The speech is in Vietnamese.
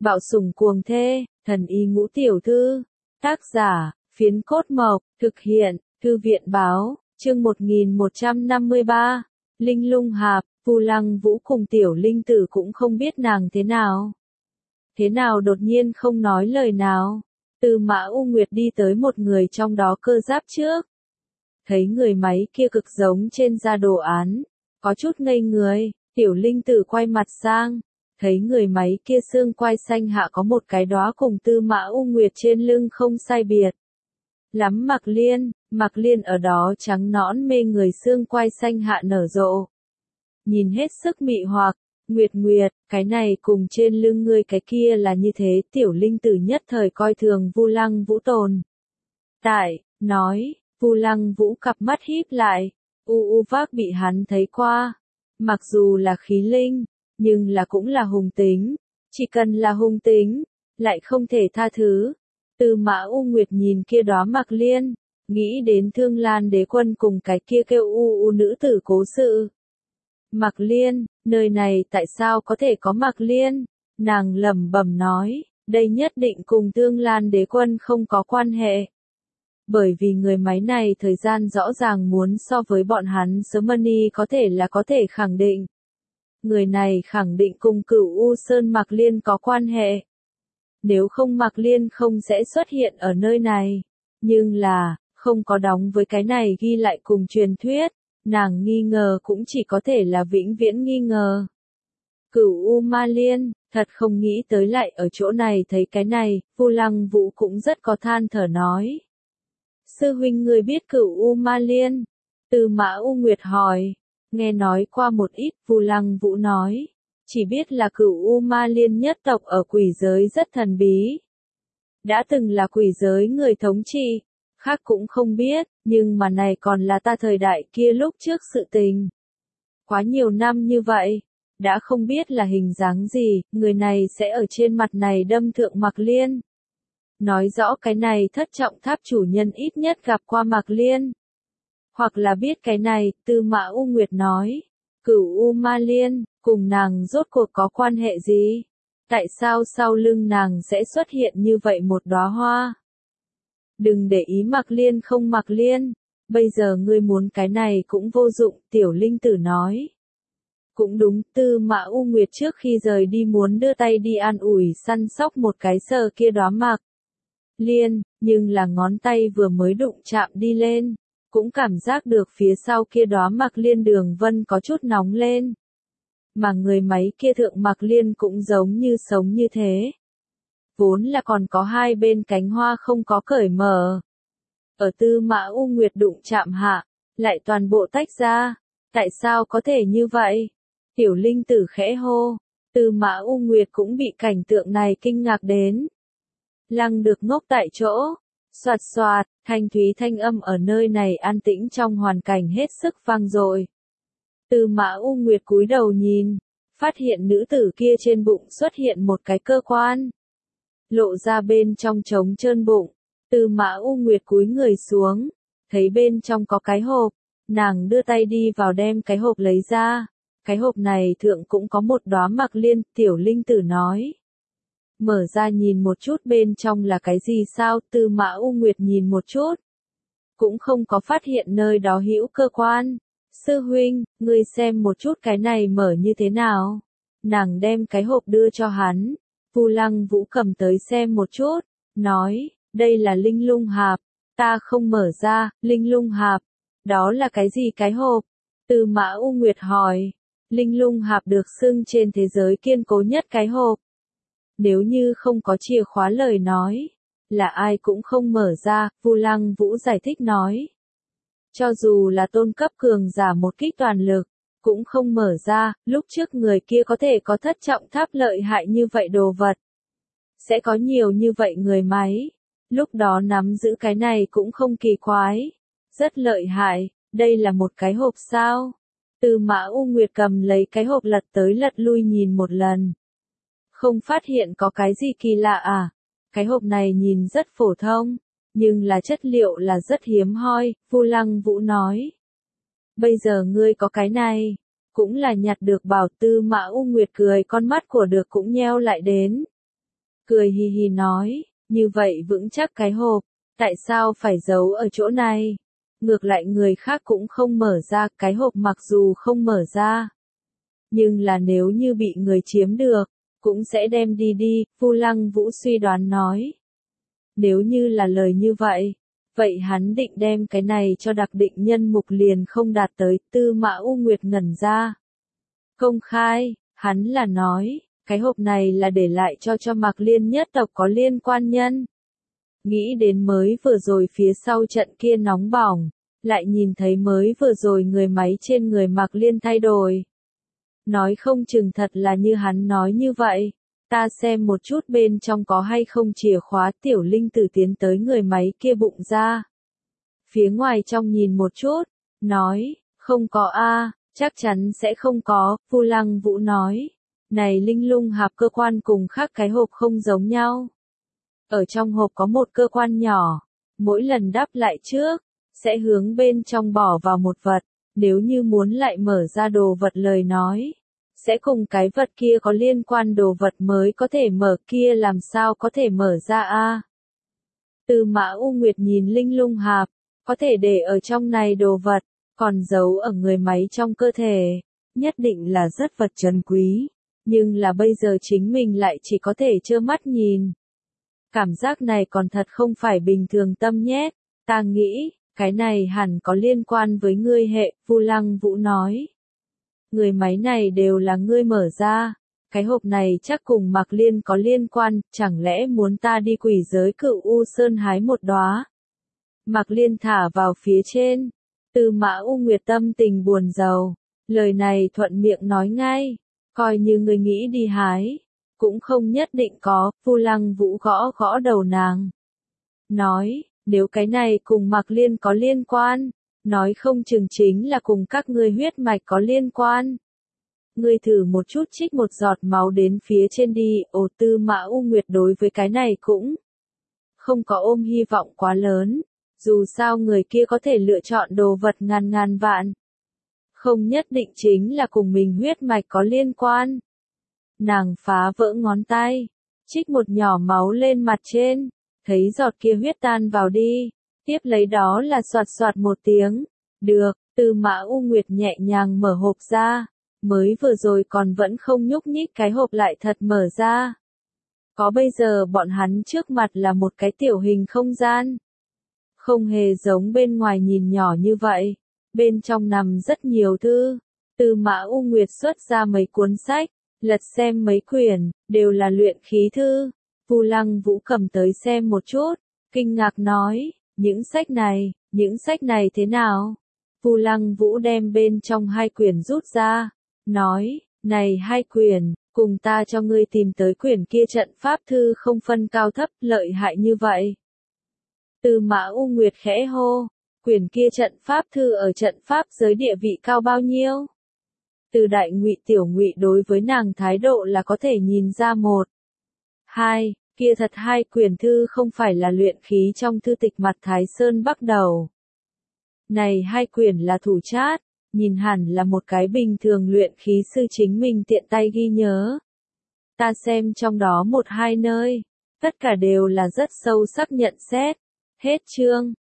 Bạo sủng cuồng thê, thần y ngũ tiểu thư. Tác giả, Phiến Cốt Mộc, thực hiện, Thư viện báo, chương 1153. Linh Lung Hạp, Vu Lăng Vũ cùng tiểu linh tử cũng không biết nàng thế nào. Thế nào đột nhiên không nói lời nào. Tư Mã U Nguyệt đi tới một người trong đó cơ giáp trước. Thấy người máy kia cực giống trên da đồ án. Có chút ngây người, tiểu linh tử quay mặt sang. Thấy người máy kia xương quai xanh hạ có một cái đóa cùng Tư Mã U Nguyệt trên lưng không sai biệt. Lắm Mạc Liên ở đó trắng nõn mê người xương quai xanh hạ nở rộ. Nhìn hết sức mị hoặc, Nguyệt, cái này cùng trên lưng ngươi cái kia là như thế, tiểu linh tử nhất thời coi thường Vu Lăng Vũ tồn. Nói, Vu Lăng Vũ cặp mắt híp lại, vác bị hắn thấy qua. Mặc dù là khí linh, nhưng là cũng là hung tính, chỉ cần là hung tính, lại không thể tha thứ. Tư Mã U Nguyệt nhìn kia đóa Mạc Liên, nghĩ đến Thương Lan Đế Quân cùng cái kia kêu nữ tử cố sự. Mạc Liên, nơi này tại sao có thể có Mạc Liên? Nàng lẩm bẩm nói, đây nhất định cùng Thương Lan Đế Quân không có quan hệ. Bởi vì người máy này thời gian rõ ràng muốn so với bọn hắn sớm money có thể khẳng định. Người này khẳng định cùng Cửu U Sơn Mạc Liên có quan hệ. Nếu không Mạc Liên không sẽ xuất hiện ở nơi này. Nhưng là, không có đóng với cái này ghi lại cùng truyền thuyết. Nàng nghi ngờ cũng chỉ có thể là vĩnh viễn nghi ngờ. Cửu U Ma Liên, thật không nghĩ tới lại ở chỗ này thấy cái này, Vu Lăng Vũ cũng rất có than thở nói. Sư huynh người biết Cửu U Ma Liên? Tư Mã U Nguyệt hỏi. Nghe nói qua một ít, Vu Lăng Vũ nói. Chỉ biết là Cửu U Ma Liên nhất tộc ở quỷ giới rất thần bí. Đã từng là quỷ giới người thống trị. Khác cũng không biết, nhưng mà này còn là ta thời đại kia lúc trước sự tình. Quá nhiều năm như vậy, đã không biết là hình dáng gì, người này sẽ ở trên mặt này đâm thượng Mạc Liên. Nói rõ cái này thất trọng tháp chủ nhân ít nhất gặp qua Mạc Liên. Hoặc là biết cái này, Tư Mã U Nguyệt nói. Cửu U Ma Liên, cùng nàng rốt cuộc có quan hệ gì? Tại sao sau lưng nàng sẽ xuất hiện như vậy một đóa hoa? Đừng để ý Mạc Liên không Mạc Liên, bây giờ ngươi muốn cái này cũng vô dụng, tiểu linh tử nói. Cũng đúng, Tư Mã U Nguyệt trước khi rời đi muốn đưa tay đi an ủi săn sóc một cái sờ kia đóa Mạc Liên, nhưng là ngón tay vừa mới đụng chạm đi lên, cũng cảm giác được phía sau kia đóa Mạc Liên đường vân có chút nóng lên. Mà người máy kia thượng Mạc Liên cũng giống như sống như thế. Vốn là còn có hai bên cánh hoa không có cởi mở. Ở Tư Mã U Nguyệt đụng chạm hạ, lại toàn bộ tách ra. Tại sao có thể như vậy? Tiểu linh tử khẽ hô. Tư Mã U Nguyệt cũng bị cảnh tượng này kinh ngạc đến. Lăng được ngốc tại chỗ. Soạt soạt, thanh thúy thanh âm ở nơi này an tĩnh trong hoàn cảnh hết sức vang dội. Tư Mã U Nguyệt cúi đầu nhìn, phát hiện nữ tử kia trên bụng xuất hiện một cái cơ quan. Lộ ra bên trong trống trơn bụng, Tư Mã U Nguyệt cúi người xuống, thấy bên trong có cái hộp, nàng đưa tay đi vào đem cái hộp lấy ra, cái hộp này thượng cũng có một đóa Mạc Liên, tiểu linh tử nói. Mở ra nhìn một chút bên trong là cái gì sao, Tư Mã U Nguyệt nhìn một chút, cũng không có phát hiện nơi đó hữu cơ quan. Sư huynh, ngươi xem một chút cái này mở như thế nào. Nàng đem cái hộp đưa cho hắn. Vu Lăng Vũ cầm tới xem một chút, nói, đây là Linh Lung Hạp, ta không mở ra, Linh Lung Hạp, đó là cái gì cái hộp? Tư Mã U Nguyệt hỏi, Linh Lung Hạp được xưng trên thế giới kiên cố nhất cái hộp. Nếu như không có chìa khóa lời nói, là ai cũng không mở ra, Vu Lăng Vũ giải thích nói. Cho dù là tôn cấp cường giả một kích toàn lực, cũng không mở ra, lúc trước người kia có thể có thất trọng tháp lợi hại như vậy đồ vật. Sẽ có nhiều như vậy người máy, lúc đó nắm giữ cái này cũng không kỳ quái. Rất lợi hại, đây là một cái hộp sao? Tư Mã U Nguyệt cầm lấy cái hộp lật tới lật lui nhìn một lần. Không phát hiện có cái gì kỳ lạ à? Cái hộp này nhìn rất phổ thông, nhưng là chất liệu là rất hiếm hoi, Vu Lăng Vũ nói. Bây giờ ngươi có cái này, cũng là nhặt được bảo. Tư Mã U Nguyệt cười con mắt của được cũng nheo lại đến. cười hì hì nói, như vậy vững chắc cái hộp, tại sao phải giấu ở chỗ này? Ngược lại người khác cũng không mở ra, cái hộp mặc dù không mở ra. Nhưng là nếu như bị người chiếm được, cũng sẽ đem đi, Vu Lăng Vũ suy đoán nói. Nếu như là lời như vậy, vậy hắn định đem cái này cho đặc định nhân mục liền không đạt tới, Tư Mã U Nguyệt ngẩn ra. Công khai, hắn là nói, cái hộp này là để lại cho Mạc Liên nhất tộc có liên quan nhân. Nghĩ đến mới vừa rồi phía sau trận kia nóng bỏng, lại nhìn thấy mới vừa rồi người máy trên người Mạc Liên thay đổi. Nói không chừng thật là như hắn nói như vậy, ta xem một chút bên trong có hay không chìa khóa. Tiểu Linh Tử tiến tới người máy kia bụng ra. Phía ngoài trong nhìn một chút, nói, không có a, chắc chắn sẽ không có, Vu Lăng Vũ nói. Này linh lung hạp cơ quan cùng khác cái hộp không giống nhau. Ở trong hộp có một cơ quan nhỏ, mỗi lần đắp lại trước, sẽ hướng bên trong bỏ vào một vật, nếu như muốn lại mở ra đồ vật lời nói, sẽ cùng cái vật kia có liên quan đồ vật mới có thể mở, kia làm sao có thể mở ra a? Tư Mã U Nguyệt nhìn linh lung hạp, có thể để ở trong này đồ vật, còn giấu ở người máy trong cơ thể, nhất định là rất vật trân quý, nhưng là bây giờ chính mình lại chỉ có thể trơ mắt nhìn. Cảm giác này còn thật không phải bình thường tâm nhét, ta nghĩ, cái này hẳn có liên quan với ngươi hệ, Vu Lăng Vũ nói. Người máy này đều là ngươi mở ra, cái hộp này chắc cùng Mạc Liên có liên quan, chẳng lẽ muốn ta đi quỷ giới Cửu U Sơn hái một đóa? Mạc Liên thả vào phía trên, Tư Mã U Nguyệt tâm tình buồn rầu, lời này thuận miệng nói ngay, coi như ngươi nghĩ đi hái, cũng không nhất định có, Vu Lăng Vũ gõ gõ đầu nàng. Nói, nếu cái này cùng Mạc Liên có liên quan, nói không chừng chính là cùng các ngươi huyết mạch có liên quan. Ngươi thử một chút trích một giọt máu đến phía trên đi, ồ. Tư Mã U Nguyệt đối với cái này cũng không có ôm hy vọng quá lớn, dù sao người kia có thể lựa chọn đồ vật ngàn vạn. Không nhất định chính là cùng mình huyết mạch có liên quan. Nàng phá vỡ ngón tay, trích một nhỏ máu lên mặt trên, thấy giọt kia huyết tan vào đi, tiếp lấy đó là soạt soạt một tiếng. Được, Tư Mã U Nguyệt nhẹ nhàng mở hộp ra, mới vừa rồi còn vẫn không nhúc nhích cái hộp lại thật mở ra. Có bây giờ bọn hắn trước mặt là một cái tiểu hình không gian. Không hề giống bên ngoài nhìn nhỏ như vậy, bên trong nằm rất nhiều thư. Tư Mã U Nguyệt xuất ra mấy cuốn sách, lật xem mấy quyển, đều là luyện khí thư. Vu Lăng Vũ cầm tới xem một chút, kinh ngạc nói, những sách này thế nào? Vu Lăng Vũ đem bên trong hai quyển rút ra, nói, này hai quyển, cùng ta cho ngươi tìm tới quyển kia trận pháp thư không phân cao thấp, lợi hại như vậy. Tư Mã U Nguyệt khẽ hô, quyển kia trận pháp thư ở trận pháp giới địa vị cao bao nhiêu? Từ Đại Ngụy Tiểu Ngụy đối với nàng thái độ là có thể nhìn ra một. Hai, kia thật hai quyển thư không phải là luyện khí trong thư tịch mặt Thái Sơn Bắc Đầu. Này hai quyển là thủ chát, nhìn hẳn là một cái bình thường luyện khí sư chính mình tiện tay ghi nhớ. Ta xem trong đó một hai nơi, tất cả đều là rất sâu sắc nhận xét. Hết chương.